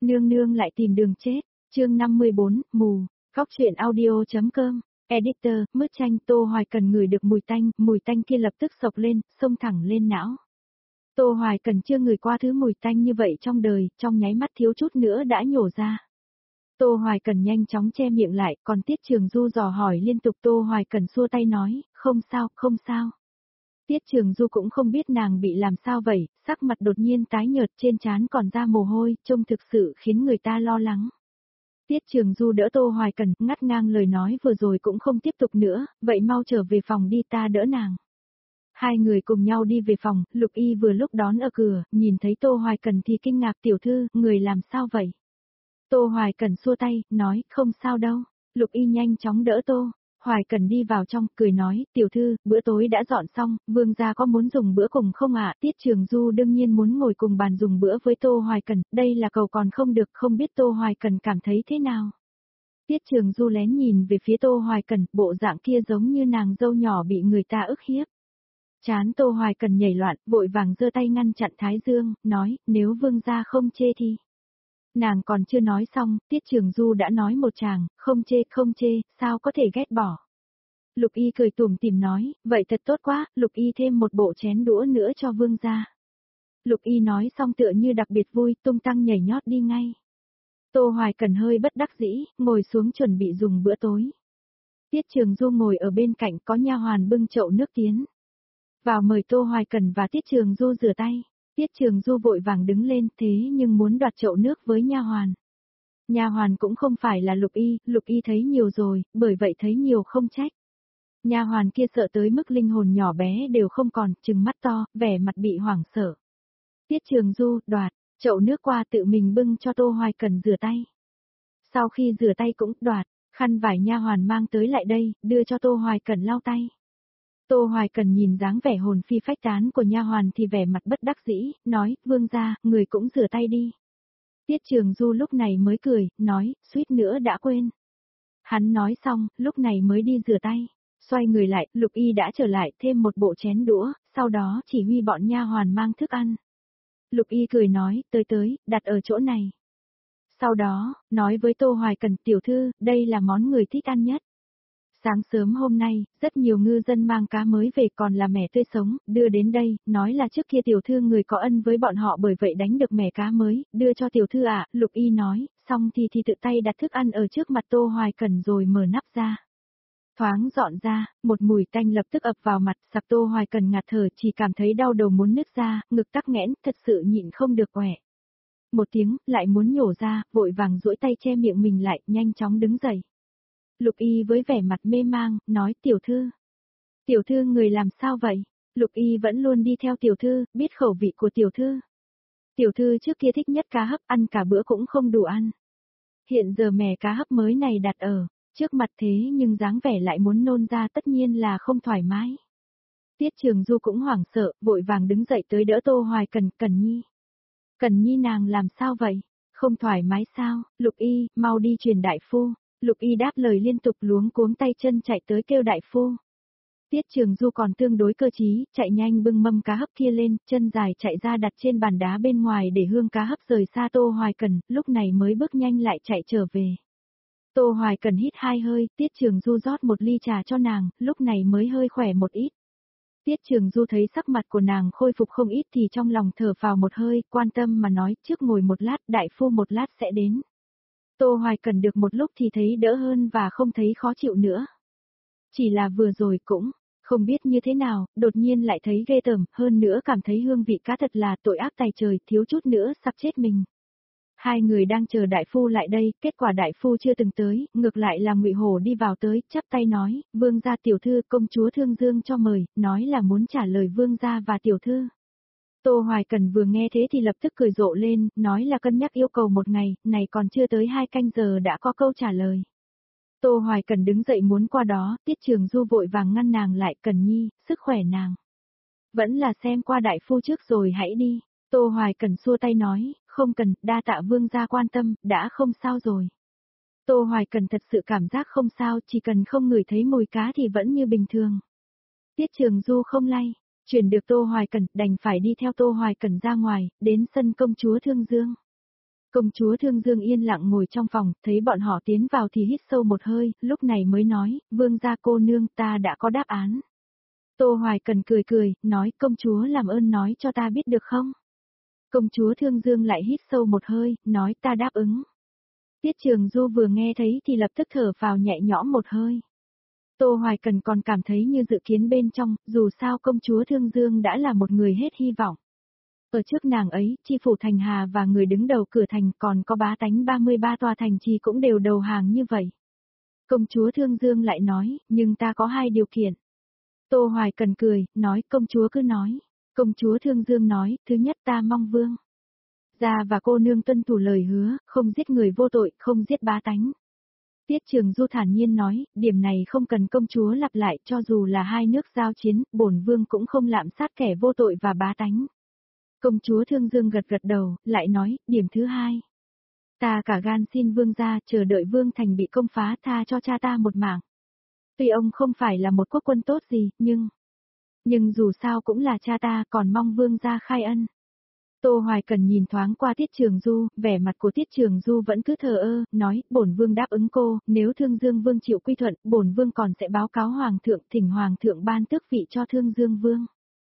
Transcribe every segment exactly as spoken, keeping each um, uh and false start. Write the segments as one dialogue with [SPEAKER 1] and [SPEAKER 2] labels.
[SPEAKER 1] nương nương lại tìm đường chết. Chương năm mươi bốn, mù. Góc truyện audio.com. Editor, mứt chanh. Tô Hoài Cần ngửi được mùi tanh, mùi tanh kia lập tức sộc lên, xông thẳng lên não. Tô Hoài Cần chưa ngửi qua thứ mùi tanh như vậy trong đời, trong nháy mắt thiếu chút nữa đã nhổ ra. Tô Hoài Cần nhanh chóng che miệng lại, còn Tiết Trường Du dò hỏi liên tục. Tô Hoài Cần xua tay nói, không sao, không sao. Tiết Trường Du cũng không biết nàng bị làm sao vậy, sắc mặt đột nhiên tái nhợt, trên trán còn ra mồ hôi, trông thực sự khiến người ta lo lắng. Tiết Trường Du đỡ Tô Hoài Cần, ngắt ngang lời nói vừa rồi cũng không tiếp tục nữa, vậy mau trở về phòng đi, ta đỡ nàng. Hai người cùng nhau đi về phòng, Lục Y vừa lúc đón ở cửa, nhìn thấy Tô Hoài Cần thì kinh ngạc, tiểu thư, người làm sao vậy? Tô Hoài Cần xua tay, nói, không sao đâu. Lục Y nhanh chóng đỡ Tô Hoài Cần đi vào trong, cười nói, tiểu thư, bữa tối đã dọn xong, vương gia có muốn dùng bữa cùng không ạ? Tiết Trường Du đương nhiên muốn ngồi cùng bàn dùng bữa với Tô Hoài Cần, đây là cầu còn không được, không biết Tô Hoài Cần cảm thấy thế nào? Tiết Trường Du lén nhìn về phía Tô Hoài Cần, bộ dạng kia giống như nàng dâu nhỏ bị người ta ức hiếp. Chán Tô Hoài Cần nhảy loạn, vội vàng giơ tay ngăn chặn Thái Dương, nói, nếu vương gia không chê thì... Nàng còn chưa nói xong, Tiết Trường Du đã nói một tràng, không chê, không chê, sao có thể ghét bỏ. Lục Y cười tủm tỉm nói, vậy thật tốt quá, Lục Y thêm một bộ chén đũa nữa cho vương gia. Lục Y nói xong tựa như đặc biệt vui, tung tăng nhảy nhót đi ngay. Tô Hoài Cần hơi bất đắc dĩ, ngồi xuống chuẩn bị dùng bữa tối. Tiết Trường Du ngồi ở bên cạnh, có nha hoàn bưng chậu nước tiến vào mời Tô Hoài Cần và Tiết Trường Du rửa tay. Tiết Trường Du vội vàng đứng lên, thế nhưng muốn đoạt chậu nước với nha hoàn. Nha hoàn cũng không phải là Lục Y, Lục Y thấy nhiều rồi, bởi vậy thấy nhiều không trách. Nha hoàn kia sợ tới mức linh hồn nhỏ bé đều không còn, trừng mắt to, vẻ mặt bị hoảng sợ. Tiết Trường Du đoạt chậu nước qua tự mình bưng cho Tô Hoài Cần rửa tay. Sau khi rửa tay cũng đoạt khăn vải nha hoàn mang tới lại đây, đưa cho Tô Hoài Cần lau tay. Tô Hoài Cần nhìn dáng vẻ hồn phi phách tán của nha hoàn thì vẻ mặt bất đắc dĩ, nói, vương gia, người cũng rửa tay đi. Tiết Trường Du lúc này mới cười, nói, suýt nữa đã quên. Hắn nói xong, lúc này mới đi rửa tay. Xoay người lại, Lục Y đã trở lại, thêm một bộ chén đũa, sau đó chỉ huy bọn nha hoàn mang thức ăn. Lục Y cười nói, tới tới, đặt ở chỗ này. Sau đó, nói với Tô Hoài Cần, tiểu thư, đây là món người thích ăn nhất. Sáng sớm hôm nay, rất nhiều ngư dân mang cá mới về còn là mẻ tươi sống, đưa đến đây, nói là trước kia tiểu thư người có ân với bọn họ bởi vậy đánh được mẻ cá mới, đưa cho tiểu thư ạ, Lục Y nói, xong thì thì tự tay đặt thức ăn ở trước mặt Tô Hoài Cần rồi mở nắp ra. Thoáng dọn ra, một mùi tanh lập tức ập vào mặt, sặc Tô Hoài Cần ngạt thở, chỉ cảm thấy đau đầu muốn nứt ra, ngực tắc nghẽn, thật sự nhịn không được quẻ. Một tiếng, lại muốn nhổ ra, vội vàng duỗi tay che miệng mình lại, nhanh chóng đứng dậy. Lục Y với vẻ mặt mê mang, nói, tiểu thư. Tiểu thư người làm sao vậy? Lục Y vẫn luôn đi theo tiểu thư, biết khẩu vị của tiểu thư. Tiểu thư trước kia thích nhất cá hấp, ăn cả bữa cũng không đủ ăn. Hiện giờ mẻ cá hấp mới này đặt ở trước mặt thế nhưng dáng vẻ lại muốn nôn ra, tất nhiên là không thoải mái. Tiết Trường Du cũng hoảng sợ, vội vàng đứng dậy tới đỡ Tô Hoài Cần, Cần Nhi. Cần Nhi nàng làm sao vậy? Không thoải mái sao? Lục Y, mau đi truyền đại phu. Lục Y đáp lời liên tục luống cuống tay chân chạy tới kêu đại phu. Tiết Trường Du còn tương đối cơ trí, chạy nhanh bưng mâm cá hấp kia lên, chân dài chạy ra đặt trên bàn đá bên ngoài để hương cá hấp rời xa Tô Hoài Cần, lúc này mới bước nhanh lại chạy trở về. Tô Hoài Cần hít hai hơi, Tiết Trường Du rót một ly trà cho nàng, lúc này mới hơi khỏe một ít. Tiết Trường Du thấy sắc mặt của nàng khôi phục không ít thì trong lòng thở phào một hơi, quan tâm mà nói, trước ngồi một lát, đại phu một lát sẽ đến. Tô Hoài Cần được một lúc thì thấy đỡ hơn và không thấy khó chịu nữa. Chỉ là vừa rồi cũng không biết như thế nào, đột nhiên lại thấy ghê tởm, hơn nữa cảm thấy hương vị cá thật là tội ác tày trời, thiếu chút nữa sắp chết mình. Hai người đang chờ đại phu lại đây, kết quả đại phu chưa từng tới, ngược lại là Ngụy Hổ đi vào tới, chắp tay nói, vương gia tiểu thư, công chúa Thương Dương cho mời, nói là muốn trả lời vương gia và tiểu thư. Tô Hoài Cần vừa nghe thế thì lập tức cười rộ lên, nói là cân nhắc yêu cầu một ngày, này còn chưa tới hai canh giờ đã có câu trả lời. Tô Hoài Cần đứng dậy muốn qua đó, Tiết Trường Du vội vàng ngăn nàng lại, Cần Nhi, sức khỏe nàng. Vẫn là xem qua đại phu trước rồi hãy đi. Tô Hoài Cần xua tay nói, không cần, đa tạ vương gia quan tâm, đã không sao rồi. Tô Hoài Cần thật sự cảm giác không sao, chỉ cần không ngửi thấy mùi cá thì vẫn như bình thường. Tiết Trường Du không lay chuyển được Tô Hoài Cần, đành phải đi theo Tô Hoài Cần ra ngoài, đến sân công chúa Thương Dương. Công chúa Thương Dương yên lặng ngồi trong phòng, thấy bọn họ tiến vào thì hít sâu một hơi, lúc này mới nói, vương gia cô nương ta đã có đáp án. Tô Hoài Cần cười cười, nói công chúa làm ơn nói cho ta biết được không? Công chúa Thương Dương lại hít sâu một hơi, nói ta đáp ứng. Tiết Trường Du vừa nghe thấy thì lập tức thở vào nhẹ nhõm một hơi. Tô Hoài Cần còn cảm thấy như dự kiến bên trong, dù sao công chúa Thương Dương đã là một người hết hy vọng. Ở trước nàng ấy, chi phủ thành Hà và người đứng đầu cửa thành còn có bá tánh ba mươi ba tòa thành trì cũng đều đầu hàng như vậy. Công chúa Thương Dương lại nói, nhưng ta có hai điều kiện. Tô Hoài Cần cười, nói công chúa cứ nói. Công chúa Thương Dương nói, thứ nhất ta mong vương gia và cô nương tuân thủ lời hứa, không giết người vô tội, không giết bá tánh. Tiết Trường Du thản nhiên nói, điểm này không cần công chúa lặp lại, cho dù là hai nước giao chiến, bổn vương cũng không lạm sát kẻ vô tội và bá tánh. Công chúa Thương Dương gật gật đầu, lại nói, điểm thứ hai. Ta cả gan xin vương gia chờ đợi vương thành bị công phá tha cho cha ta một mạng. Tuy ông không phải là một quốc quân tốt gì, nhưng... Nhưng dù sao cũng là cha ta, còn mong vương gia khai ân. Tô Hoài Cần nhìn thoáng qua Tiết Trường Du, vẻ mặt của Tiết Trường Du vẫn cứ thờ ơ, nói, bổn vương đáp ứng cô, nếu Thương Dương vương chịu quy thuận, bổn vương còn sẽ báo cáo hoàng thượng, thỉnh hoàng thượng ban tước vị cho Thương Dương vương.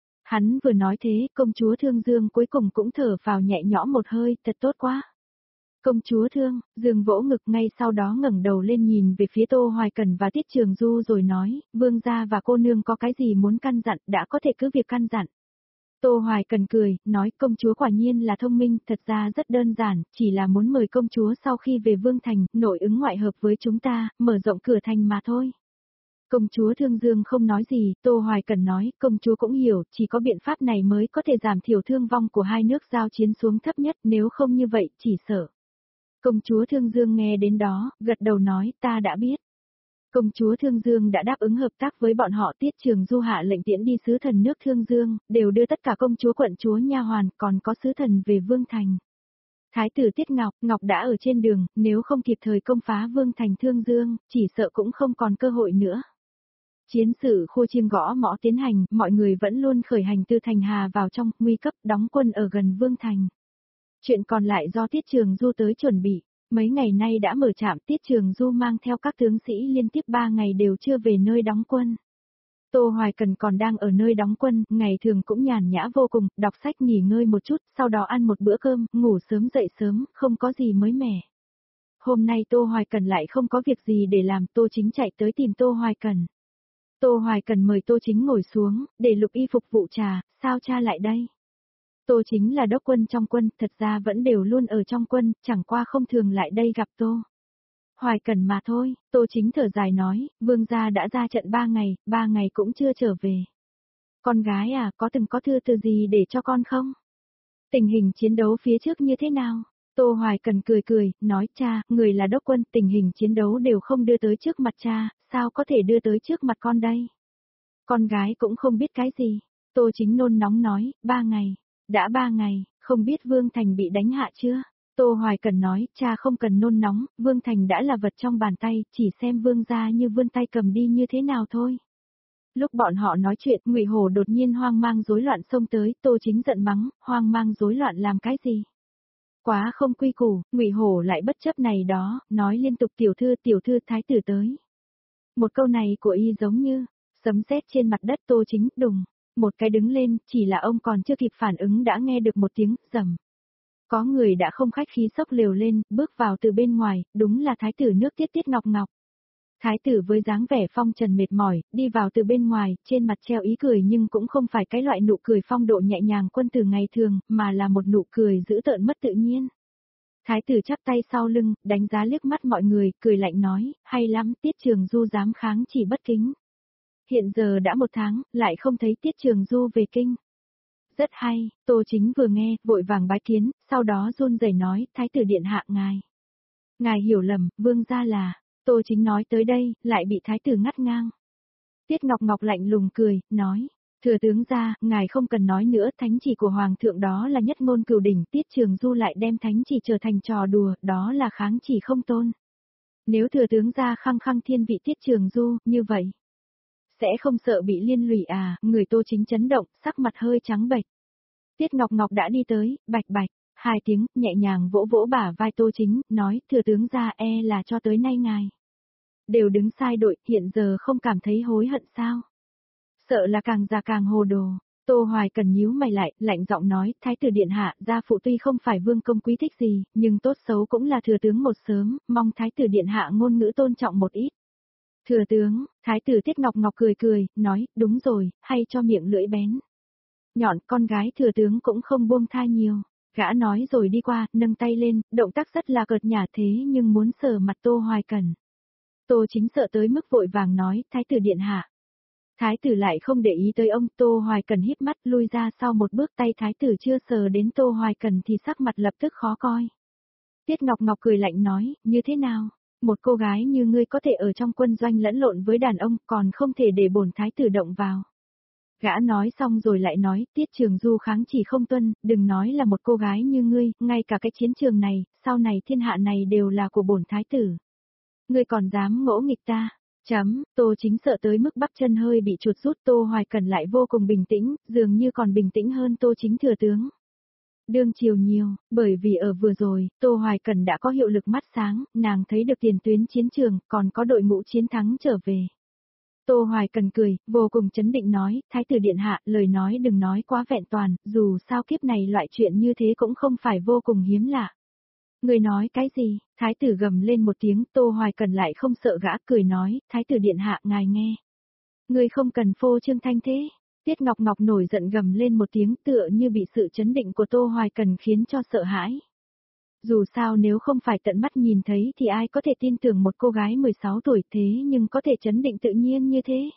[SPEAKER 1] Hắn vừa nói thế, công chúa Thương Dương cuối cùng cũng thở vào nhẹ nhõm một hơi, thật tốt quá. Công chúa Thương, Dương vỗ ngực ngay sau đó ngẩng đầu lên nhìn về phía Tô Hoài Cần và Tiết Trường Du rồi nói, vương gia và cô nương có cái gì muốn căn dặn, đã có thể cứ việc căn dặn. Tô Hoài Cần cười, nói công chúa quả nhiên là thông minh, thật ra rất đơn giản, chỉ là muốn mời công chúa sau khi về Vương Thành, nội ứng ngoại hợp với chúng ta, mở rộng cửa thành mà thôi. Công chúa Thương Dương không nói gì, Tô Hoài Cần nói, công chúa cũng hiểu, chỉ có biện pháp này mới có thể giảm thiểu thương vong của hai nước giao chiến xuống thấp nhất, nếu không như vậy, chỉ sợ. Công chúa Thương Dương nghe đến đó, gật đầu nói, ta đã biết. Công chúa Thương Dương đã đáp ứng hợp tác với bọn họ. Tiết Trường Du hạ lệnh tiễn đi sứ thần nước Thương Dương, đều đưa tất cả công chúa quận chúa nha hoàn, còn có sứ thần về Vương Thành. Thái tử Tiết Ngọc, Ngọc đã ở trên đường, nếu không kịp thời công phá Vương Thành Thương Dương, chỉ sợ cũng không còn cơ hội nữa. Chiến sự khô chiêng gõ mõ tiến hành, mọi người vẫn luôn khởi hành từ thành Hà vào trong, nguy cấp, đóng quân ở gần Vương Thành. Chuyện còn lại do Tiết Trường Du tới chuẩn bị. Mấy ngày nay đã mở trạm, Tiết Trường Du mang theo các tướng sĩ liên tiếp ba ngày đều chưa về nơi đóng quân. Tô Hoài Cần còn đang ở nơi đóng quân, ngày thường cũng nhàn nhã vô cùng, đọc sách nghỉ ngơi một chút, sau đó ăn một bữa cơm, ngủ sớm dậy sớm, không có gì mới mẻ. Hôm nay Tô Hoài Cần lại không có việc gì để làm, Tô Chính chạy tới tìm Tô Hoài Cần. Tô Hoài Cần mời Tô Chính ngồi xuống, để Lục Y phục vụ trà, sao cha lại đây? Tô Chính là đốc quân trong quân, thật ra vẫn đều luôn ở trong quân, chẳng qua không thường lại đây gặp Tô Hoài Cần mà thôi. Tô Chính thở dài nói, vương gia đã ra trận ba ngày, ba ngày cũng chưa trở về. Con gái à, có từng có thư từ gì để cho con không? Tình hình chiến đấu phía trước như thế nào? Tô Hoài Cần cười cười, nói cha, người là đốc quân, tình hình chiến đấu đều không đưa tới trước mặt cha, sao có thể đưa tới trước mặt con đây? Con gái cũng không biết cái gì. Tô Chính nôn nóng nói, ba ngày. Đã ba ngày, không biết Vương Thành bị đánh hạ chưa? Tô Hoài Cần nói, cha không cần nôn nóng, Vương Thành đã là vật trong bàn tay, chỉ xem vương gia như vươn tay cầm đi như thế nào thôi. Lúc bọn họ nói chuyện, Ngụy Hổ đột nhiên hoang mang rối loạn xông tới, Tô Chính giận mắng, hoang mang rối loạn làm cái gì? Quá không quy củ, Ngụy Hổ lại bất chấp này đó, nói liên tục tiểu thư tiểu thư thái tử tới. Một câu này của y giống như sấm sét trên mặt đất. Tô Chính đùng một cái đứng lên, chỉ là ông còn chưa kịp phản ứng đã nghe được một tiếng rầm. Có người đã không khách khí xốc lều lên, bước vào từ bên ngoài, đúng là thái tử nước Tiết Tiết Ngọc Ngọc. Thái tử với dáng vẻ phong trần mệt mỏi, đi vào từ bên ngoài, trên mặt treo ý cười nhưng cũng không phải cái loại nụ cười phong độ nhẹ nhàng quân tử ngày thường, mà là một nụ cười dữ tợn mất tự nhiên. Thái tử chắp tay sau lưng, đánh giá liếc mắt mọi người, cười lạnh nói, hay lắm, Tiết Trường Du dám kháng chỉ bất kính. Hiện giờ đã một tháng, lại không thấy Tiết Trường Du về kinh. Rất hay, Tô Chính vừa nghe, vội vàng bái kiến, sau đó run rẩy nói, Thái tử điện hạ ngài. Ngài hiểu lầm, vương gia là, Tô Chính nói tới đây, lại bị Thái tử ngắt ngang. Tiết Ngọc Ngọc lạnh lùng cười, nói, thừa tướng gia, ngài không cần nói nữa, thánh chỉ của Hoàng thượng đó là nhất ngôn cửu đỉnh, Tiết Trường Du lại đem thánh chỉ trở thành trò đùa, đó là kháng chỉ không tôn. Nếu thừa tướng gia khăng khăng thiên vị Tiết Trường Du, như vậy, sẽ không sợ bị liên lụy à? Người Tô Chính chấn động, sắc mặt hơi trắng bệch. Tiết Ngọc Ngọc đã đi tới, bạch bạch, Hai tiếng, nhẹ nhàng vỗ vỗ bả vai Tô Chính, nói, thừa tướng gia e là cho tới nay ngài đều đứng sai đội, hiện giờ không cảm thấy hối hận sao? Sợ là càng già càng hồ đồ. Tô Hoài Cần nhíu mày lại, lạnh giọng nói, thái tử điện hạ, gia phụ tuy không phải vương công quý thích gì, nhưng tốt xấu cũng là thừa tướng một sớm, mong thái tử điện hạ ngôn ngữ tôn trọng một ít. Thừa tướng, thái tử Tiết Ngọc Ngọc cười cười, nói, đúng rồi, hay cho miệng lưỡi bén. Nhọn, con gái thừa tướng cũng không buông tha nhiều. Gã nói rồi đi qua, nâng tay lên, động tác rất là cợt nhả thế nhưng muốn sờ mặt Tô Hoài Cần. Tô Chính sợ tới mức vội vàng nói, thái tử điện hạ. Thái tử lại không để ý tới ông, Tô Hoài Cần híp mắt lui ra sau một bước, tay thái tử chưa sờ đến Tô Hoài Cần thì sắc mặt lập tức khó coi. Tiết Ngọc Ngọc cười lạnh nói, như thế nào? Một cô gái như ngươi có thể ở trong quân doanh lẫn lộn với đàn ông, còn không thể để bổn thái tử động vào. Gã nói xong rồi lại nói, Tiết Trường Du kháng chỉ không tuân, đừng nói là một cô gái như ngươi, ngay cả cái chiến trường này, sau này thiên hạ này đều là của bổn thái tử. Ngươi còn dám ngỗ nghịch ta? Chấm, Tô Chính sợ tới mức bắp chân hơi bị chuột rút, Tô Hoài Cần lại vô cùng bình tĩnh, dường như còn bình tĩnh hơn Tô Chính thừa tướng. Đương chiều nhiều, bởi vì ở vừa rồi, Tô Hoài Cần đã có hiệu lực mắt sáng, nàng thấy được tiền tuyến chiến trường, còn có đội ngũ chiến thắng trở về. Tô Hoài Cần cười, vô cùng chấn định nói, thái tử điện hạ, lời nói đừng nói quá vẹn toàn, dù sao kiếp này loại chuyện như thế cũng không phải vô cùng hiếm lạ. Người nói cái gì? Thái tử gầm lên một tiếng, Tô Hoài Cần lại không sợ gã, cười nói, thái tử điện hạ ngài nghe. Người không cần phô trương thanh thế. Tiết Ngọc Ngọc nổi giận gầm lên một tiếng, tựa như bị sự chấn định của Tô Hoài Cần khiến cho sợ hãi. Dù sao nếu không phải tận mắt nhìn thấy thì ai có thể tin tưởng một cô gái mười sáu tuổi thế nhưng có thể chấn định tự nhiên như thế.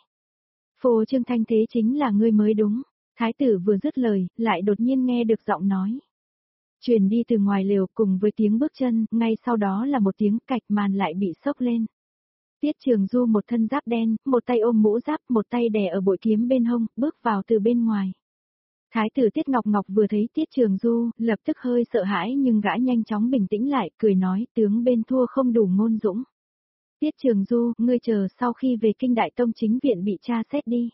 [SPEAKER 1] Phô trương thanh thế chính là ngươi mới đúng. Thái tử vừa dứt lời, lại đột nhiên nghe được giọng nói. Truyền đi từ ngoài lều cùng với tiếng bước chân, ngay sau đó là một tiếng cạch, màn lại bị sốc lên. Tiết Trường Du một thân giáp đen, một tay ôm mũ giáp, một tay đè ở bội kiếm bên hông, bước vào từ bên ngoài. Thái tử Tiết Ngọc Ngọc vừa thấy Tiết Trường Du, lập tức hơi sợ hãi nhưng gã nhanh chóng bình tĩnh lại, cười nói, tướng bên thua không đủ ngôn dũng. Tiết Trường Du, ngươi chờ sau khi về kinh đại tông chính viện bị tra xét đi.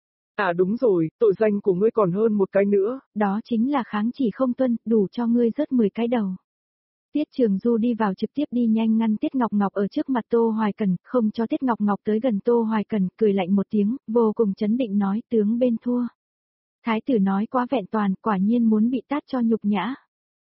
[SPEAKER 2] À đúng rồi, tội danh của ngươi còn hơn một cái nữa.
[SPEAKER 1] Đó chính là kháng chỉ không tuân, đủ cho ngươi rớt mười cái đầu. Tiết Trường Du đi vào trực tiếp đi nhanh ngăn Tiết Ngọc Ngọc ở trước mặt Tô Hoài Cần, không cho Tiết Ngọc Ngọc tới gần Tô Hoài Cần, cười lạnh một tiếng, vô cùng chấn định nói, tướng bên thua. Thái tử nói quá vẹn toàn, quả nhiên muốn bị tát cho nhục nhã.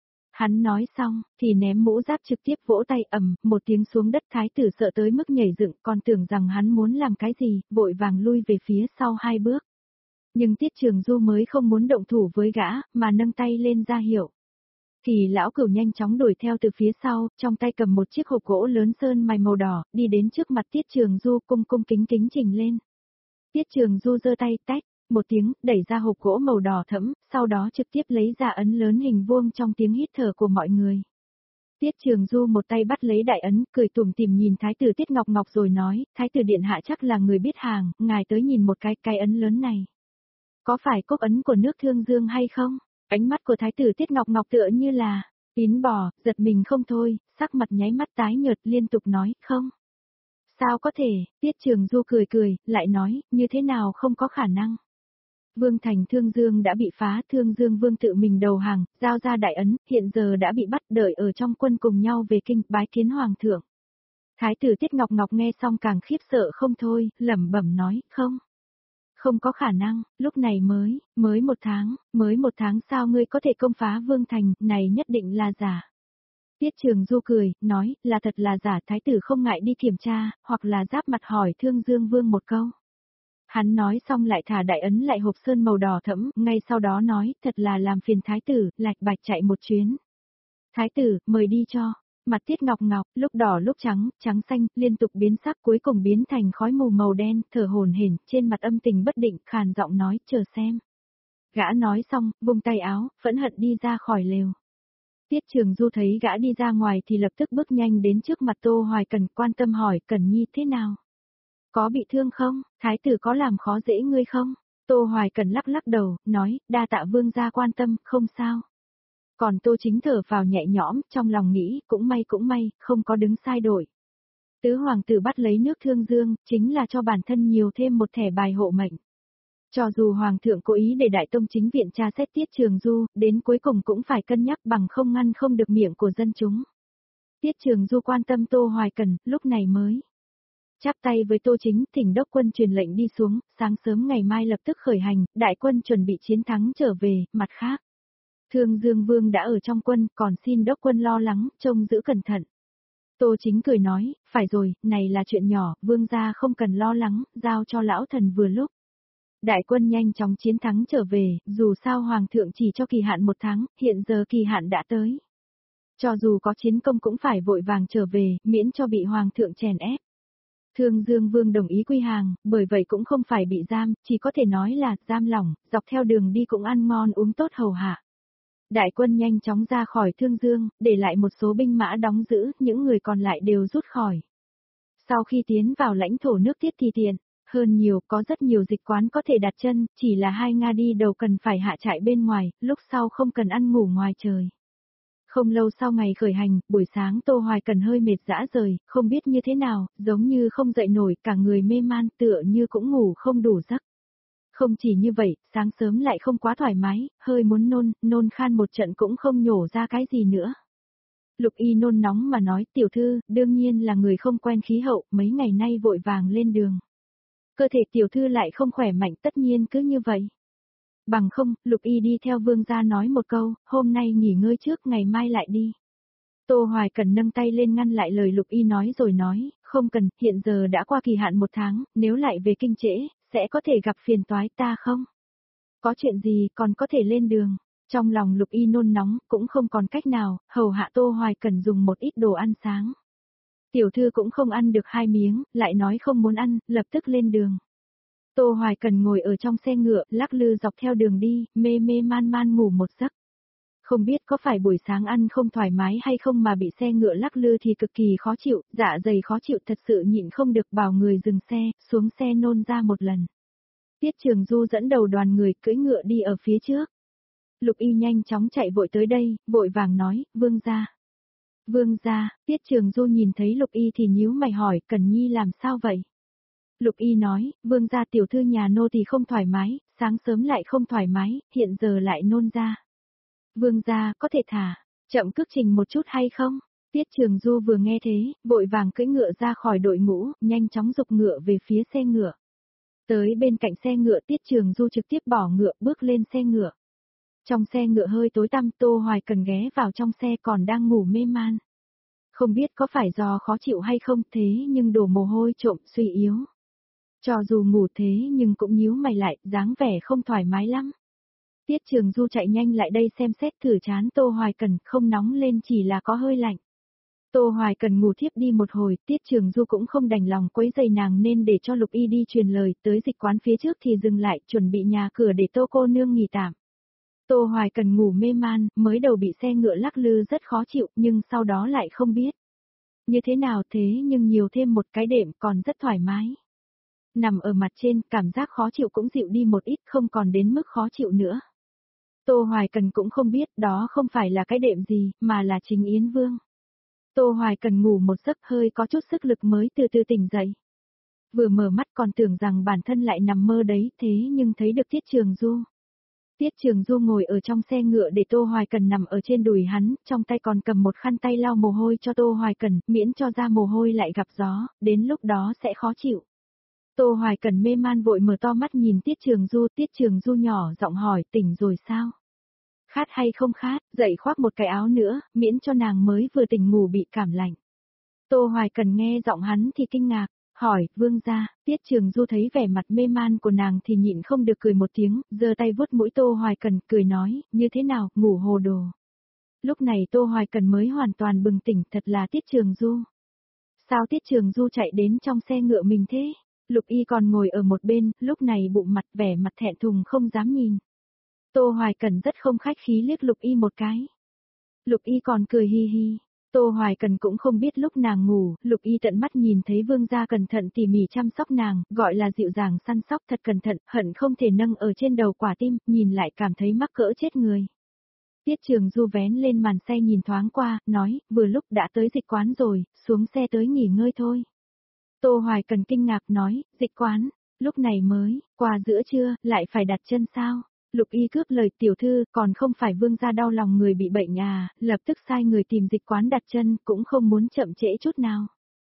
[SPEAKER 1] Hắn nói xong, thì ném mũ giáp trực tiếp vỗ tay ầm, một tiếng xuống đất, thái tử sợ tới mức nhảy dựng, còn tưởng rằng hắn muốn làm cái gì, vội vàng lui về phía sau hai bước. Nhưng Tiết Trường Du mới không muốn động thủ với gã, mà nâng tay lên ra hiệu. Thì lão cửu nhanh chóng đuổi theo từ phía sau, trong tay cầm một chiếc hộp gỗ lớn sơn mài màu đỏ, đi đến trước mặt Tiết Trường Du cung cung kính kính trình lên. Tiết Trường Du giơ tay tách, một tiếng, đẩy ra hộp gỗ màu đỏ thẫm, sau đó trực tiếp lấy ra ấn lớn hình vuông trong tiếng hít thở của mọi người. Tiết Trường Du một tay bắt lấy đại ấn, cười tủm tỉm nhìn thái tử Tiết Ngọc Ngọc rồi nói, thái tử điện hạ chắc là người biết hàng, ngài tới nhìn một cái cái ấn lớn này. Có phải cốc ấn của nước Thương Dương hay không? Ánh mắt của thái tử Tiết Ngọc Ngọc tựa như là tín bò, giật mình không thôi, sắc mặt nháy mắt tái nhợt liên tục nói, không. Sao có thể, Tiết Trường Du cười cười, lại nói, như thế nào không có khả năng. Vương thành Thương Dương đã bị phá, Thương Dương Vương tự mình đầu hàng, giao ra đại ấn, hiện giờ đã bị bắt, đợi ở trong quân cùng nhau về kinh, bái kiến hoàng thượng. Thái tử Tiết Ngọc Ngọc nghe xong càng khiếp sợ không thôi, lẩm bẩm nói, không. Không có khả năng, lúc này mới, mới một tháng, mới một tháng sao ngươi có thể công phá Vương thành, này nhất định là giả. Tiết Trường Du cười, nói, là thật là giả, thái tử không ngại đi kiểm tra, hoặc là giáp mặt hỏi Thương Dương Vương một câu. Hắn nói xong lại thả đại ấn lại hộp sơn màu đỏ thẫm, ngay sau đó nói, thật là làm phiền thái tử, lạch bạch chạy một chuyến. Thái tử, mời đi cho. Mặt Tiết Ngọc Ngọc, lúc đỏ lúc trắng, trắng xanh, liên tục biến sắc cuối cùng biến thành khói mù màu đen, thở hổn hển, trên mặt âm tình bất định, khàn giọng nói, chờ xem. Gã nói xong, vung tay áo, phẫn hận đi ra khỏi lều. Tiết Trường Du thấy gã đi ra ngoài thì lập tức bước nhanh đến trước mặt Tô Hoài Cần, quan tâm hỏi, Cần Nhi thế nào? Có bị thương không? Thái tử có làm khó dễ ngươi không? Tô Hoài Cần lắc lắc đầu, nói, đa tạ vương gia quan tâm, không sao. Còn Tô Chính thở vào nhẹ nhõm, trong lòng nghĩ, cũng may cũng may, không có đứng sai đội. Tứ hoàng tử bắt lấy nước Thương Dương, chính là cho bản thân nhiều thêm một thẻ bài hộ mệnh. Cho dù Hoàng thượng cố ý để Đại Tông chính viện tra xét Tiết Trường Du, đến cuối cùng cũng phải cân nhắc bằng không ngăn không được miệng của dân chúng. Tiết Trường Du quan tâm Tô Hoài Cần, lúc này mới chắp tay với Tô Chính, thỉnh đốc quân truyền lệnh đi xuống, sáng sớm ngày mai lập tức khởi hành, đại quân chuẩn bị chiến thắng trở về, mặt khác. Thương Dương Vương đã ở trong quân, còn xin đốc quân lo lắng, trông giữ cẩn thận. Tô Chính cười nói, phải rồi, này là chuyện nhỏ, vương gia không cần lo lắng, giao cho lão thần vừa lúc. Đại quân nhanh chóng chiến thắng trở về, dù sao Hoàng thượng chỉ cho kỳ hạn một tháng, hiện giờ kỳ hạn đã tới. Cho dù có chiến công cũng phải vội vàng trở về, miễn cho bị Hoàng thượng chèn ép. Thương Dương Vương đồng ý quy hàng, bởi vậy cũng không phải bị giam, chỉ có thể nói là giam lỏng, dọc theo đường đi cũng ăn ngon uống tốt hầu hạ. Đại quân nhanh chóng ra khỏi Thương Dương, để lại một số binh mã đóng giữ, những người còn lại đều rút khỏi. Sau khi tiến vào lãnh thổ nước Tiết thì tiện, hơn nhiều có rất nhiều dịch quán có thể đặt chân, chỉ là hai nga đi đầu cần phải hạ trại bên ngoài, lúc sau không cần ăn ngủ ngoài trời. Không lâu sau ngày khởi hành, buổi sáng Tô Hoài Cần hơi mệt dã rời, không biết như thế nào, giống như không dậy nổi, cả người mê man tựa như cũng ngủ không đủ giấc. Không chỉ như vậy, sáng sớm lại không quá thoải mái, hơi muốn nôn, nôn khan một trận cũng không nhổ ra cái gì nữa. Lục Y nôn nóng mà nói, tiểu thư, đương nhiên là người không quen khí hậu, mấy ngày nay vội vàng lên đường. Cơ thể tiểu thư lại không khỏe mạnh, tất nhiên cứ như vậy. Bằng không, Lục Y đi theo vương gia nói một câu, hôm nay nghỉ ngơi trước, ngày mai lại đi. Tô Hoài Cần nâng tay lên ngăn lại lời Lục Y nói rồi nói, không cần, hiện giờ đã qua kỳ hạn một tháng, nếu lại về kinh trễ, sẽ có thể gặp phiền toái ta không? Có chuyện gì còn có thể lên đường? Trong lòng Lục Y nôn nóng, cũng không còn cách nào, hầu hạ Tô Hoài Cần dùng một ít đồ ăn sáng. Tiểu thư cũng không ăn được hai miếng, lại nói không muốn ăn, lập tức lên đường. Tô Hoài Cần ngồi ở trong xe ngựa, lắc lư dọc theo đường đi, mê mê man man ngủ một giấc. Không biết có phải buổi sáng ăn không thoải mái hay không mà bị xe ngựa lắc lư thì cực kỳ khó chịu, dạ dày khó chịu thật sự nhịn không được, bảo người dừng xe, xuống xe nôn ra một lần. Tiết Trường Du dẫn đầu đoàn người cưỡi ngựa đi ở phía trước. Lục Y nhanh chóng chạy vội tới đây, vội vàng nói, vương gia. Vương gia, Tiết Trường Du nhìn thấy Lục Y thì nhíu mày hỏi, Cần Nhi làm sao vậy? Lục Y nói, vương gia tiểu thư nhà nô thì không thoải mái, sáng sớm lại không thoải mái, hiện giờ lại nôn ra. Vương gia, có thể thả, chậm cước trình một chút hay không? Tiết Trường Du vừa nghe thế, vội vàng cưỡi ngựa ra khỏi đội ngũ, nhanh chóng dục ngựa về phía xe ngựa. Tới bên cạnh xe ngựa Tiết Trường Du trực tiếp bỏ ngựa bước lên xe ngựa. Trong xe ngựa hơi tối tăm, Tô Hoài Cần ghé vào trong xe còn đang ngủ mê man. Không biết có phải do khó chịu hay không thế nhưng đổ mồ hôi trộm suy yếu. Cho dù ngủ thế nhưng cũng nhíu mày lại, dáng vẻ không thoải mái lắm. Tiết Trường Du chạy nhanh lại đây xem xét thử chán Tô Hoài Cần, không nóng lên chỉ là có hơi lạnh. Tô Hoài Cần ngủ thiếp đi một hồi, Tiết Trường Du cũng không đành lòng quấy rầy nàng nên để cho Lục Y đi truyền lời, tới dịch quán phía trước thì dừng lại, chuẩn bị nhà cửa để Tô cô nương nghỉ tạm. Tô Hoài Cần ngủ mê man, mới đầu bị xe ngựa lắc lư rất khó chịu, nhưng sau đó lại không biết như thế nào thế nhưng nhiều thêm một cái đệm còn rất thoải mái. Nằm ở mặt trên, cảm giác khó chịu cũng dịu đi một ít, không còn đến mức khó chịu nữa. Tô Hoài Cần cũng không biết đó không phải là cái đệm gì, mà là chính Yến Vương. Tô Hoài Cần ngủ một giấc hơi có chút sức lực mới từ từ tỉnh dậy. Vừa mở mắt còn tưởng rằng bản thân lại nằm mơ đấy, thế nhưng thấy được Tiết Trường Du. Tiết Trường Du ngồi ở trong xe ngựa để Tô Hoài Cần nằm ở trên đùi hắn, trong tay còn cầm một khăn tay lau mồ hôi cho Tô Hoài Cần, miễn cho ra mồ hôi lại gặp gió, đến lúc đó sẽ khó chịu. Tô Hoài Cần mê man vội mở to mắt nhìn Tiết Trường Du, Tiết Trường Du nhỏ giọng hỏi, tỉnh rồi sao? Khát hay không khát, dậy khoác một cái áo nữa, miễn cho nàng mới vừa tỉnh ngủ bị cảm lạnh. Tô Hoài Cần nghe giọng hắn thì kinh ngạc, hỏi, vương gia. Tiết Trường Du thấy vẻ mặt mê man của nàng thì nhịn không được cười một tiếng, giơ tay vuốt mũi Tô Hoài Cần, cười nói, như thế nào, ngủ hồ đồ. Lúc này Tô Hoài Cần mới hoàn toàn bừng tỉnh, thật là Tiết Trường Du. Sao Tiết Trường Du chạy đến trong xe ngựa mình thế? Lục Y còn ngồi ở một bên, lúc này bụng mặt vẻ mặt thẹn thùng không dám nhìn. Tô Hoài Cần rất không khách khí liếc Lục Y một cái. Lục Y còn cười hi hi. Tô Hoài Cần cũng không biết lúc nàng ngủ, Lục Y tận mắt nhìn thấy vương gia cẩn thận tỉ mỉ chăm sóc nàng, gọi là dịu dàng săn sóc thật cẩn thận, hận không thể nâng ở trên đầu quả tim, nhìn lại cảm thấy mắc cỡ chết người. Tiết Trường Du vén lên màn xe nhìn thoáng qua, nói, vừa lúc đã tới dịch quán rồi, xuống xe tới nghỉ ngơi thôi. Tô Hoài Cần kinh ngạc nói, dịch quán. Lúc này mới, qua giữa trưa, lại phải đặt chân sao? Lục Y cướp lời tiểu thư, còn không phải vương gia đau lòng người bị bệnh à, lập tức sai người tìm dịch quán đặt chân, cũng không muốn chậm trễ chút nào.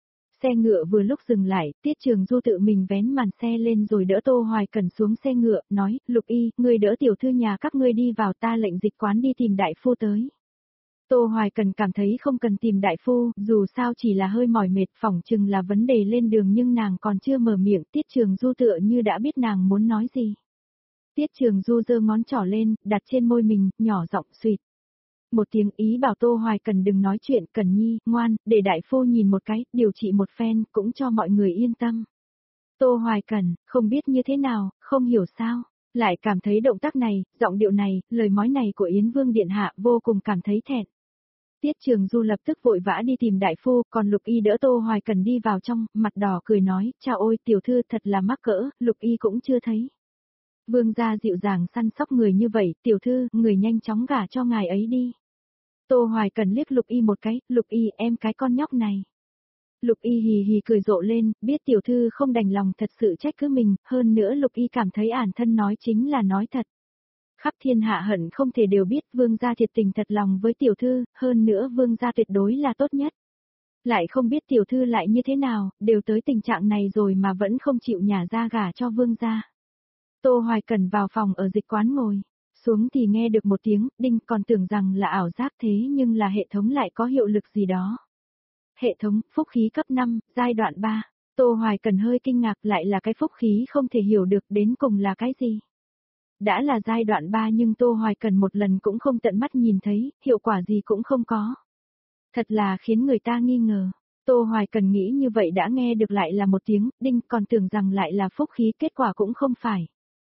[SPEAKER 1] Xe ngựa vừa lúc dừng lại, Tiết Trường Du tự mình vén màn xe lên rồi đỡ Tô Hoài Cẩn xuống xe ngựa, nói, Lục Y, ngươi đỡ tiểu thư nhà các ngươi đi vào, ta lệnh dịch quán đi tìm đại phu tới. Tô Hoài Cần cảm thấy không cần tìm đại phu, dù sao chỉ là hơi mỏi mệt, phỏng chừng là vấn đề lên đường nhưng nàng còn chưa mở miệng, Tiết Trường Du tựa như đã biết nàng muốn nói gì. Tiết Trường Du giơ ngón trỏ lên, đặt trên môi mình, nhỏ giọng suýt. Một tiếng ý bảo Tô Hoài Cần đừng nói chuyện, Cần Nhi, ngoan, để đại phu nhìn một cái, điều trị một phen, cũng cho mọi người yên tâm. Tô Hoài Cần, không biết như thế nào, không hiểu sao, lại cảm thấy động tác này, giọng điệu này, lời nói này của Yến Vương Điện Hạ vô cùng cảm thấy thẹn. Tiết Trường Du lập tức vội vã đi tìm đại phu, còn Lục Y đỡ Tô Hoài Cần đi vào trong, mặt đỏ cười nói, chào ôi tiểu thư thật là mắc cỡ, Lục Y cũng chưa thấy. Vương gia dịu dàng săn sóc người như vậy, tiểu thư, người nhanh chóng gả cho ngài ấy đi. Tô Hoài Cần liếc Lục Y một cái, Lục Y em cái con nhóc này. Lục Y hì hì cười rộ lên, biết tiểu thư không đành lòng thật sự trách cứ mình, hơn nữa Lục Y cảm thấy ản thân nói chính là nói thật. Khắp thiên hạ hận không thể đều biết vương gia thiệt tình thật lòng với tiểu thư, hơn nữa vương gia tuyệt đối là tốt nhất. Lại không biết tiểu thư lại như thế nào, đều tới tình trạng này rồi mà vẫn không chịu nhả ra gả cho vương gia. Tô Hoài Cần vào phòng ở dịch quán ngồi, xuống thì nghe được một tiếng, đinh còn tưởng rằng là ảo giác thế nhưng là hệ thống lại có hiệu lực gì đó. Hệ thống, phúc khí cấp năm, giai đoạn ba, Tô Hoài Cần hơi kinh ngạc lại là cái phúc khí không thể hiểu được đến cùng là cái gì. Đã là giai đoạn ba nhưng Tô Hoài Cần một lần cũng không tận mắt nhìn thấy, hiệu quả gì cũng không có. Thật là khiến người ta nghi ngờ. Tô Hoài Cần nghĩ như vậy đã nghe được lại là một tiếng, đinh còn tưởng rằng lại là phúc khí, kết quả cũng không phải.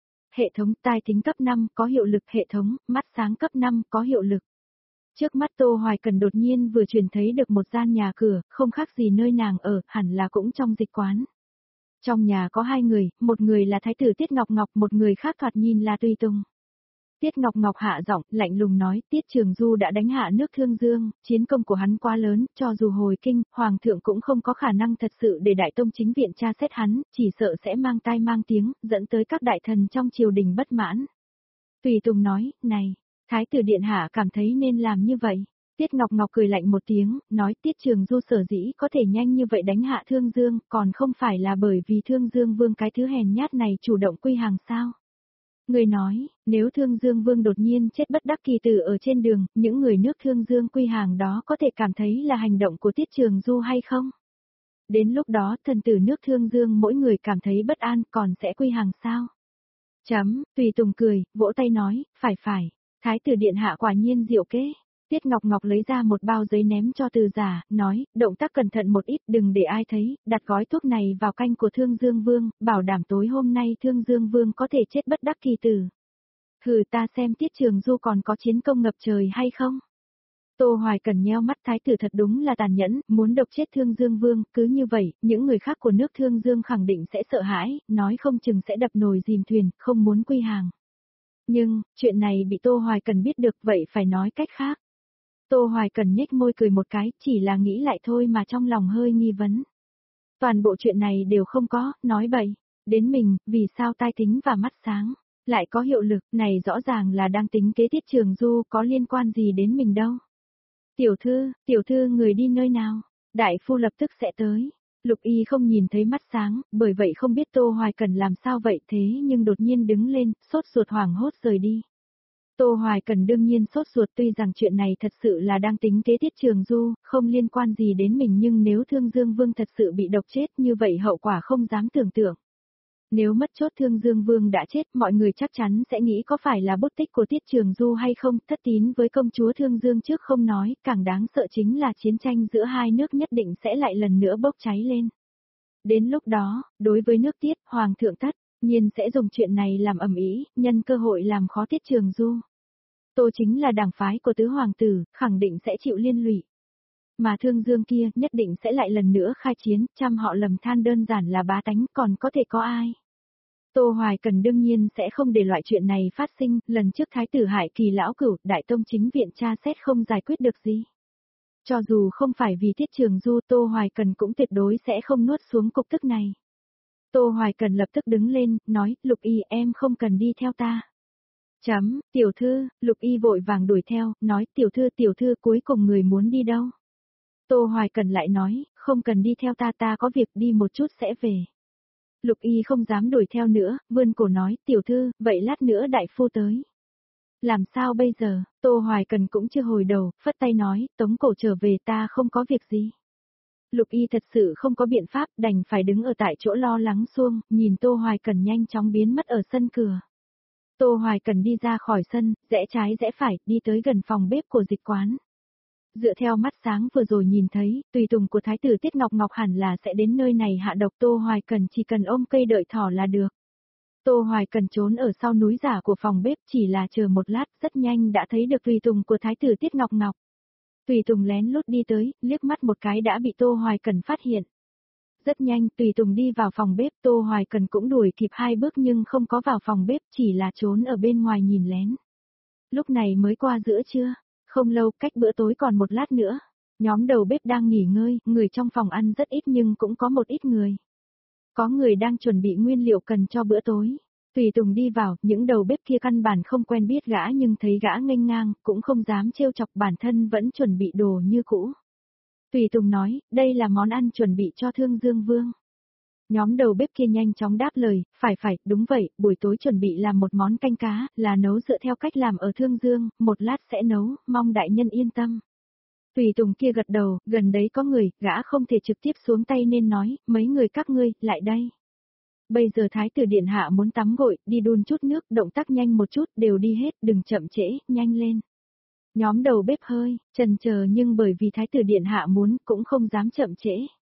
[SPEAKER 1] Hệ thống tai thính cấp năm có hiệu lực, hệ thống mắt sáng cấp năm có hiệu lực. Trước mắt Tô Hoài Cần đột nhiên vừa truyền thấy được một gian nhà cửa, không khác gì nơi nàng ở, hẳn là cũng trong dịch quán. Trong nhà có hai người, một người là thái tử Tiết Ngọc Ngọc, một người khác thoạt nhìn là Tùy Tùng. Tiết Ngọc Ngọc hạ giọng, lạnh lùng nói, Tiết Trường Du đã đánh hạ nước Thương Dương, chiến công của hắn quá lớn, cho dù hồi kinh, Hoàng thượng cũng không có khả năng thật sự để Đại Tông chính viện tra xét hắn, chỉ sợ sẽ mang tai mang tiếng, dẫn tới các đại thần trong triều đình bất mãn. Tùy Tùng nói, này, Thái tử Điện Hạ cảm thấy nên làm như vậy. Tiết Ngọc Ngọc cười lạnh một tiếng, nói Tiết Trường Du sở dĩ có thể nhanh như vậy đánh hạ Thương Dương, còn không phải là bởi vì Thương Dương Vương cái thứ hèn nhát này chủ động quy hàng sao. Người nói, nếu Thương Dương Vương đột nhiên chết bất đắc kỳ tử ở trên đường, những người nước Thương Dương quy hàng đó có thể cảm thấy là hành động của Tiết Trường Du hay không? Đến lúc đó thần tử nước Thương Dương mỗi người cảm thấy bất an còn sẽ quy hàng sao? Chấm, Tùy Tùng cười, vỗ tay nói, phải phải, Thái tử Điện Hạ quả nhiên diệu kế. Tiết Ngọc Ngọc lấy ra một bao giấy ném cho Từ Giả, nói, động tác cẩn thận một ít, đừng để ai thấy, đặt gói thuốc này vào canh của Thương Dương Vương, bảo đảm tối hôm nay Thương Dương Vương có thể chết bất đắc kỳ tử. Hừ, ta xem Tiết Trường Du còn có chiến công ngập trời hay không? Tô Hoài Cần nheo mắt, thái tử thật đúng là tàn nhẫn, muốn độc chết Thương Dương Vương, cứ như vậy, những người khác của nước Thương Dương khẳng định sẽ sợ hãi, nói không chừng sẽ đập nồi dìm thuyền, không muốn quy hàng. Nhưng, chuyện này bị Tô Hoài Cần biết được, vậy phải nói cách khác. Tô Hoài Cần nhếch môi cười một cái, chỉ là nghĩ lại thôi mà trong lòng hơi nghi vấn. Toàn bộ chuyện này đều không có, nói bậy. Đến mình, vì sao tai tính và mắt sáng, lại có hiệu lực, này rõ ràng là đang tính kế Tiết Trường Du, có liên quan gì đến mình đâu. Tiểu thư, tiểu thư người đi nơi nào? Đại phu lập tức sẽ tới. Lục Y không nhìn thấy mắt sáng, bởi vậy không biết Tô Hoài Cần làm sao vậy thế nhưng đột nhiên đứng lên, sốt ruột hoảng hốt rời đi. Tô Hoài Cần đương nhiên sốt ruột tuy rằng chuyện này thật sự là đang tính kế Tiết Trường Du, không liên quan gì đến mình nhưng nếu Thương Dương Vương thật sự bị độc chết như vậy hậu quả không dám tưởng tượng. Nếu mất chốt Thương Dương Vương đã chết mọi người chắc chắn sẽ nghĩ có phải là bút tích của Tiết Trường Du hay không, thất tín với công chúa Thương Dương trước không nói, càng đáng sợ chính là chiến tranh giữa hai nước nhất định sẽ lại lần nữa bốc cháy lên. Đến lúc đó, đối với nước Tiết, Hoàng thượng tất nhiên sẽ dùng chuyện này làm ầm ĩ, nhân cơ hội làm khó Tiết Trường Du. Tô chính là đảng phái của tứ hoàng tử, khẳng định sẽ chịu liên lụy. Mà Thương Dương kia nhất định sẽ lại lần nữa khai chiến, trăm họ lầm than đơn giản là bá tánh còn có thể có ai. Tô Hoài Cần đương nhiên sẽ không để loại chuyện này phát sinh, lần trước Thái tử Hải Kỳ lão cửu, Đại Tông chính viện tra xét không giải quyết được gì. Cho dù không phải vì Tiết Trường Du, Tô Hoài Cần cũng tuyệt đối sẽ không nuốt xuống cục tức này. Tô Hoài Cần lập tức đứng lên, nói, Lục Y em không cần đi theo ta. Chấm, tiểu thư, Lục Y vội vàng đuổi theo, nói, tiểu thư tiểu thư cuối cùng người muốn đi đâu? Tô Hoài Cần lại nói, không cần đi theo ta ta có việc đi một chút sẽ về. Lục Y không dám đuổi theo nữa, vươn cổ nói, tiểu thư, vậy lát nữa đại phu tới. Làm sao bây giờ, Tô Hoài Cần cũng chưa hồi đầu, phất tay nói, tống cổ trở về ta không có việc gì. Lục Y thật sự không có biện pháp, đành phải đứng ở tại chỗ lo lắng xuông, nhìn Tô Hoài Cần nhanh chóng biến mất ở sân cửa. Tô Hoài Cần đi ra khỏi sân, rẽ trái rẽ phải, đi tới gần phòng bếp của dịch quán. Dựa theo mắt sáng vừa rồi nhìn thấy, tùy tùng của Thái tử Tiết Ngọc Ngọc hẳn là sẽ đến nơi này hạ độc, Tô Hoài Cần chỉ cần ôm cây đợi thỏ là được. Tô Hoài Cần trốn ở sau núi giả của phòng bếp, chỉ là chờ một lát, rất nhanh đã thấy được tùy tùng của Thái tử Tiết Ngọc Ngọc. Tùy tùng lén lút đi tới, liếc mắt một cái đã bị Tô Hoài Cần phát hiện. Rất nhanh, tùy tùng đi vào phòng bếp, Tô Hoài Cần cũng đuổi kịp hai bước nhưng không có vào phòng bếp, chỉ là trốn ở bên ngoài nhìn lén. Lúc này mới qua giữa trưa, không lâu, cách bữa tối còn một lát nữa. Nhóm đầu bếp đang nghỉ ngơi, người trong phòng ăn rất ít nhưng cũng có một ít người. Có người đang chuẩn bị nguyên liệu cần cho bữa tối. Tùy Tùng đi vào, những đầu bếp kia căn bản không quen biết gã nhưng thấy gã nghênh ngang, cũng không dám trêu chọc, bản thân vẫn chuẩn bị đồ như cũ. Tùy Tùng nói, đây là món ăn chuẩn bị cho Thương Dương Vương. Nhóm đầu bếp kia nhanh chóng đáp lời, phải phải, đúng vậy, buổi tối chuẩn bị làm một món canh cá, là nấu dựa theo cách làm ở Thương Dương, một lát sẽ nấu, mong đại nhân yên tâm. Tùy Tùng kia gật đầu, gần đấy có người, gã không thể trực tiếp xuống tay nên nói, mấy người các ngươi, lại đây. Bây giờ Thái tử Điện Hạ muốn tắm gội, đi đun chút nước, động tác nhanh một chút, đều đi hết, đừng chậm trễ, nhanh lên. Nhóm đầu bếp hơi, chần chờ nhưng bởi vì Thái tử Điện Hạ muốn, cũng không dám chậm trễ.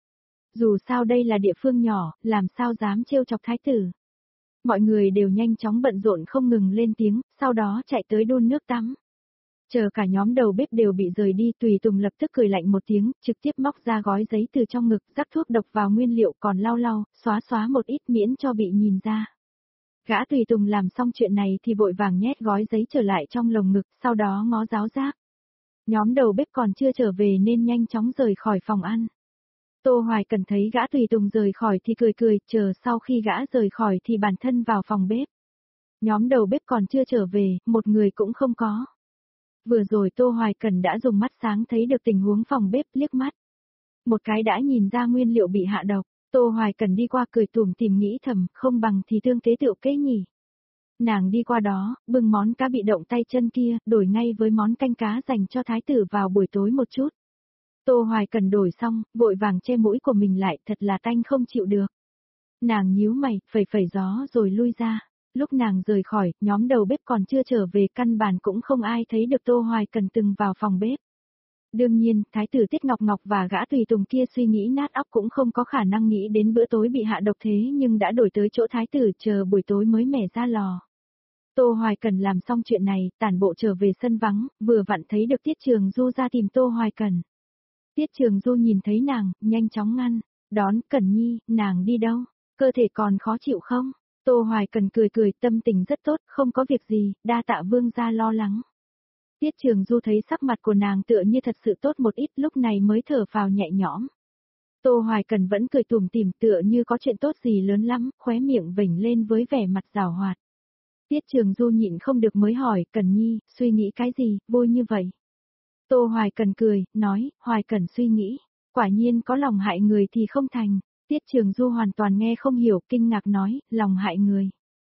[SPEAKER 1] Dù sao đây là địa phương nhỏ, làm sao dám trêu chọc Thái tử. Mọi người đều nhanh chóng bận rộn không ngừng lên tiếng, sau đó chạy tới đun nước tắm. Chờ cả nhóm đầu bếp đều bị rời đi, Tùy Tùng lập tức cười lạnh một tiếng, trực tiếp móc ra gói giấy từ trong ngực, rắc thuốc độc vào nguyên liệu còn lau lau, xóa xóa một ít miễn cho bị nhìn ra. Gã Tùy Tùng làm xong chuyện này thì vội vàng nhét gói giấy trở lại trong lồng ngực, sau đó ngó giáo giác. Nhóm đầu bếp còn chưa trở về nên nhanh chóng rời khỏi phòng ăn. Tô Hoài Cần thấy gã Tùy Tùng rời khỏi thì cười cười, chờ sau khi gã rời khỏi thì bản thân vào phòng bếp. Nhóm đầu bếp còn chưa trở về, một người cũng không có. Vừa rồi Tô Hoài Cần đã dùng mắt sáng thấy được tình huống phòng bếp, liếc mắt. Một cái đã nhìn ra nguyên liệu bị hạ độc, Tô Hoài Cần đi qua cười tủm tỉm nghĩ thầm, không bằng thì tương kế tựu kế nhỉ. Nàng đi qua đó, bưng món cá bị động tay chân kia, đổi ngay với món canh cá dành cho thái tử vào buổi tối một chút. Tô Hoài Cần đổi xong, vội vàng che mũi của mình lại, thật là tanh không chịu được. Nàng nhíu mày, phẩy phẩy gió rồi lui ra. Lúc nàng rời khỏi, nhóm đầu bếp còn chưa trở về, căn bản cũng không ai thấy được Tô Hoài Cần từng vào phòng bếp. Đương nhiên, Thái tử Tiết Ngọc Ngọc và gã Tùy Tùng kia suy nghĩ nát óc cũng không có khả năng nghĩ đến bữa tối bị hạ độc thế nhưng đã đổi tới chỗ Thái tử chờ buổi tối mới mẻ ra lò. Tô Hoài Cần làm xong chuyện này, tản bộ trở về sân vắng, vừa vặn thấy được Tiết Trường Du ra tìm Tô Hoài Cần. Tiết Trường Du nhìn thấy nàng, nhanh chóng ngăn, đón, Cần Nhi, nàng đi đâu, cơ thể còn khó chịu không? Tô Hoài Cần cười cười, tâm tình rất tốt, không có việc gì, đa tạ vương gia lo lắng. Tiết Trường Du thấy sắc mặt của nàng tựa như thật sự tốt một ít, lúc này mới thở phào nhẹ nhõm. Tô Hoài Cần vẫn cười tủm tỉm tựa như có chuyện tốt gì lớn lắm, khóe miệng vểnh lên với vẻ mặt giảo hoạt. Tiết Trường Du nhịn không được mới hỏi, Cần Nhi, suy nghĩ cái gì, vui như vậy? Tô Hoài Cần cười, nói, Hoài Cần suy nghĩ, quả nhiên có lòng hại người thì không thành. Tiết Trường Du hoàn toàn nghe không hiểu, kinh ngạc nói, lòng hại người.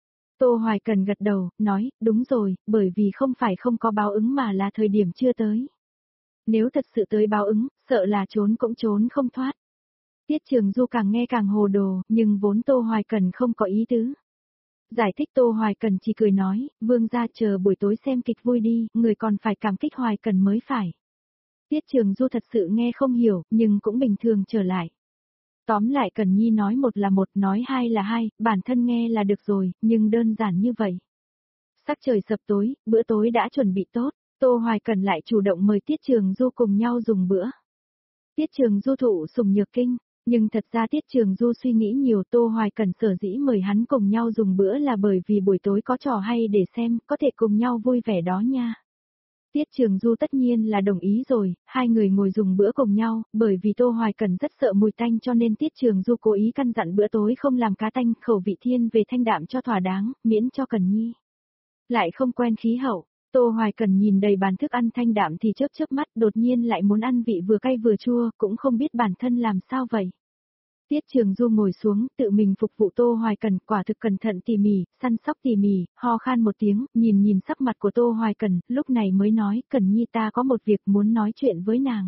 [SPEAKER 1] Tô Hoài Cần gật đầu, nói, đúng rồi, bởi vì không phải không có báo ứng mà là thời điểm chưa tới. Nếu thật sự tới báo ứng, sợ là trốn cũng trốn không thoát. Tiết Trường Du càng nghe càng hồ đồ, nhưng vốn Tô Hoài Cần không có ý tứ. Giải thích Tô Hoài Cần chỉ cười nói, vương gia chờ buổi tối xem kịch vui đi, người còn phải cảm kích Hoài Cần mới phải. Tiết Trường Du thật sự nghe không hiểu, nhưng cũng bình thường trở lại. Tóm lại Cần Nhi nói một là một, nói hai là hai, bản thân nghe là được rồi, nhưng đơn giản như vậy. Sắc trời sập tối, bữa tối đã chuẩn bị tốt, Tô Hoài Cần lại chủ động mời Tiết Trường Du cùng nhau dùng bữa. Tiết Trường Du thụ sủng nhược kinh, nhưng thật ra Tiết Trường Du suy nghĩ nhiều, Tô Hoài Cần sở dĩ mời hắn cùng nhau dùng bữa là bởi vì buổi tối có trò hay để xem, có thể cùng nhau vui vẻ đó nha. Tiết Trường Du tất nhiên là đồng ý rồi, hai người ngồi dùng bữa cùng nhau, bởi vì Tô Hoài Cần rất sợ mùi tanh cho nên Tiết Trường Du cố ý căn dặn bữa tối không làm cá tanh, khẩu vị thiên về thanh đạm cho thỏa đáng, miễn cho Cần Nhi lại không quen khí hậu. Tô Hoài Cần nhìn đầy bàn thức ăn thanh đạm thì chớp chớp mắt, đột nhiên lại muốn ăn vị vừa cay vừa chua, cũng không biết bản thân làm sao vậy. Tiết Trường Du ngồi xuống, tự mình phục vụ Tô Hoài Cần, quả thực cẩn thận tỉ mỉ, săn sóc tỉ mỉ, ho khan một tiếng, nhìn nhìn sắc mặt của Tô Hoài Cần, lúc này mới nói, Cần Nhi ta có một việc muốn nói chuyện với nàng.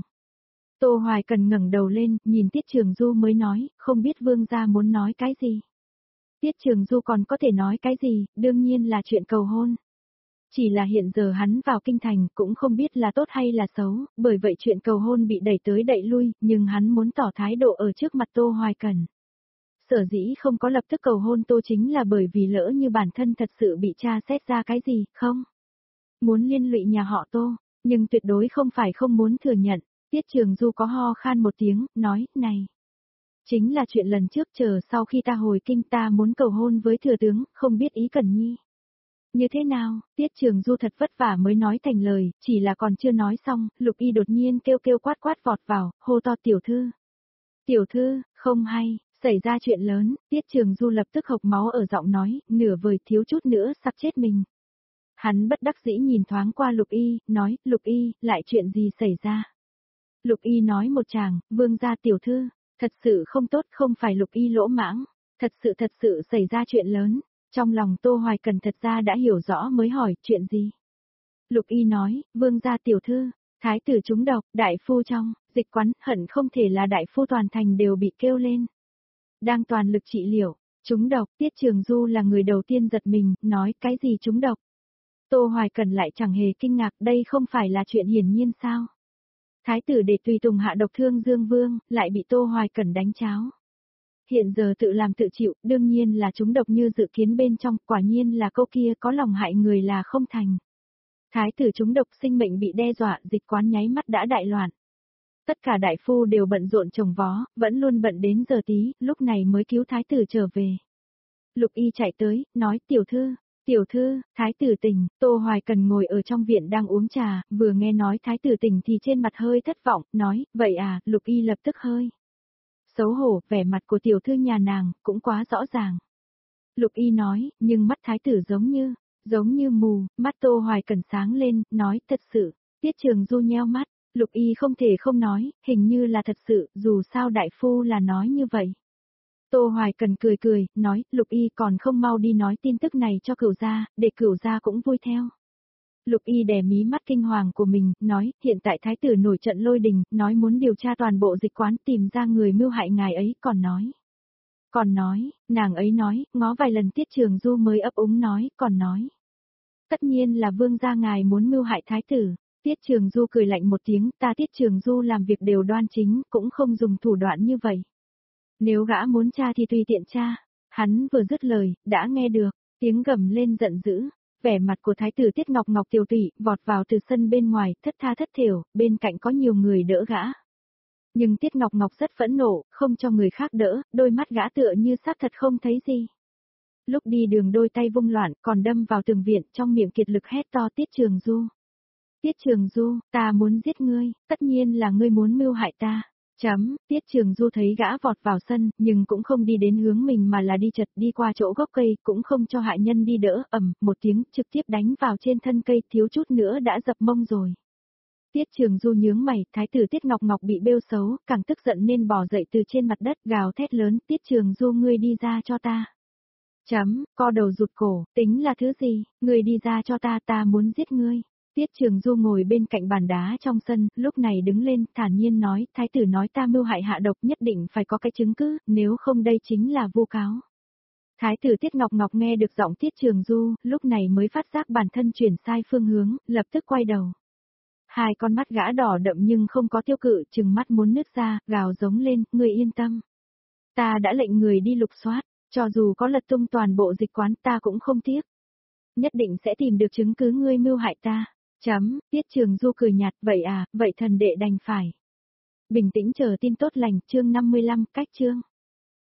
[SPEAKER 1] Tô Hoài Cần ngẩng đầu lên, nhìn Tiết Trường Du mới nói, không biết vương gia muốn nói cái gì. Tiết Trường Du còn có thể nói cái gì, đương nhiên là chuyện cầu hôn. Chỉ là hiện giờ hắn vào kinh thành cũng không biết là tốt hay là xấu, bởi vậy chuyện cầu hôn bị đẩy tới đẩy lui, nhưng hắn muốn tỏ thái độ ở trước mặt Tô Hoài Cần. Sở dĩ không có lập tức cầu hôn Tô chính là bởi vì lỡ như bản thân thật sự bị tra xét ra cái gì, không? Muốn liên lụy nhà họ Tô, nhưng tuyệt đối không phải không muốn thừa nhận. Tiết Trường Du có ho khan một tiếng, nói, này. Chính là chuyện lần trước chờ sau khi ta hồi kinh ta muốn cầu hôn với thừa tướng, không biết ý Cần Nhi. Như thế nào, Tiết Trường Du thật vất vả mới nói thành lời, chỉ là còn chưa nói xong, Lục Y đột nhiên kêu kêu quát quát vọt vào, hô to tiểu thư. Tiểu thư, không hay, xảy ra chuyện lớn, Tiết Trường Du lập tức hộc máu ở giọng nói, nửa vời thiếu chút nữa sắp chết mình. Hắn bất đắc dĩ nhìn thoáng qua Lục Y, nói, Lục Y, lại chuyện gì xảy ra? Lục Y nói một chàng, vương gia tiểu thư, thật sự không tốt, không phải Lục Y lỗ mãng, thật sự thật sự xảy ra chuyện lớn. Trong lòng Tô Hoài Cần thật ra đã hiểu rõ mới hỏi, chuyện gì? Lục Y nói, vương gia tiểu thư, thái tử trúng độc, đại phu trong, dịch quán, hận không thể là đại phu toàn thành đều bị kêu lên. Đang toàn lực trị liệu, trúng độc, Tiết Trường Du là người đầu tiên giật mình, nói, cái gì trúng độc? Tô Hoài Cần lại chẳng hề kinh ngạc, đây không phải là chuyện hiển nhiên sao? Thái tử để tùy tùng hạ độc thương Dương Vương, lại bị Tô Hoài Cần đánh cháo. Hiện giờ tự làm tự chịu, đương nhiên là chúng độc như dự kiến bên trong, quả nhiên là câu kia có lòng hại người là không thành. Thái tử chúng độc sinh mệnh bị đe dọa, dịch quán nháy mắt đã đại loạn. Tất cả đại phu đều bận rộn trồng vó, vẫn luôn bận đến giờ tí, lúc này mới cứu thái tử trở về. Lục Y chạy tới, nói tiểu thư, tiểu thư, thái tử tỉnh, Tô Hoài Cần ngồi ở trong viện đang uống trà, vừa nghe nói thái tử tỉnh thì trên mặt hơi thất vọng, nói, vậy à, Lục Y lập tức hơi xấu hổ, vẻ mặt của tiểu thư nhà nàng, cũng quá rõ ràng. Lục Y nói, nhưng mắt thái tử giống như, giống như mù, mắt Tô Hoài Cần sáng lên, nói, thật sự, Tiết Trường Du nheo mắt, Lục Y không thể không nói, hình như là thật sự, dù sao đại phu là nói như vậy. Tô Hoài Cần cười cười, nói, Lục Y còn không mau đi nói tin tức này cho cửu gia, để cửu gia cũng vui theo. Lục Y đè mí mắt kinh hoàng của mình, nói, hiện tại thái tử nổi trận lôi đình, nói muốn điều tra toàn bộ dịch quán tìm ra người mưu hại ngài ấy, còn nói. Còn nói, nàng ấy nói, ngó vài lần Tiết Trường Du mới ấp úng nói, còn nói. Tất nhiên là vương gia ngài muốn mưu hại thái tử. Tiết Trường Du cười lạnh một tiếng, ta Tiết Trường Du làm việc đều đoan chính, cũng không dùng thủ đoạn như vậy. Nếu gã muốn tra thì tùy tiện tra. Hắn vừa dứt lời, đã nghe được, tiếng gầm lên giận dữ. Vẻ mặt của thái tử Tiết Ngọc Ngọc tiểu tụy, vọt vào từ sân bên ngoài, thất tha thất thểu, bên cạnh có nhiều người đỡ gã. Nhưng Tiết Ngọc Ngọc rất phẫn nộ, không cho người khác đỡ, đôi mắt gã tựa như xác thật không thấy gì. Lúc đi đường đôi tay vung loạn, còn đâm vào tường viện, trong miệng kiệt lực hét to Tiết Trường Du. Tiết Trường Du, ta muốn giết ngươi, tất nhiên là ngươi muốn mưu hại ta. Chấm, Tiết Trường Du thấy gã vọt vào sân, nhưng cũng không đi đến hướng mình mà là đi chật đi qua chỗ gốc cây, cũng không cho hại nhân đi đỡ, ầm, một tiếng, trực tiếp đánh vào trên thân cây, thiếu chút nữa đã dập mông rồi. Tiết Trường Du nhướng mày, thái tử Tiết Ngọc Ngọc bị bêu xấu, càng tức giận nên bò dậy từ trên mặt đất, gào thét lớn, Tiết Trường Du ngươi đi ra cho ta. Chấm, co đầu rụt cổ, tính là thứ gì, ngươi đi ra cho ta, ta muốn giết ngươi. Tiết Trường Du ngồi bên cạnh bàn đá trong sân, lúc này đứng lên, thản nhiên nói, thái tử nói ta mưu hại hạ độc nhất định phải có cái chứng cứ, nếu không đây chính là vu cáo. Thái tử Tiết Ngọc Ngọc nghe được giọng Tiết Trường Du, lúc này mới phát giác bản thân chuyển sai phương hướng, lập tức quay đầu. Hai con mắt gã đỏ đậm nhưng không có tiêu cự, trừng mắt muốn nứt ra, gào giống lên, ngươi yên tâm. Ta đã lệnh người đi lục soát, cho dù có lật tung toàn bộ dịch quán ta cũng không tiếc. Nhất định sẽ tìm được chứng cứ ngươi mưu hại ta. Chấm, Tiết Trường Du cười nhạt, vậy à, vậy thần đệ đành phải. Bình tĩnh chờ tin tốt lành, chương năm mươi lăm, cách chương.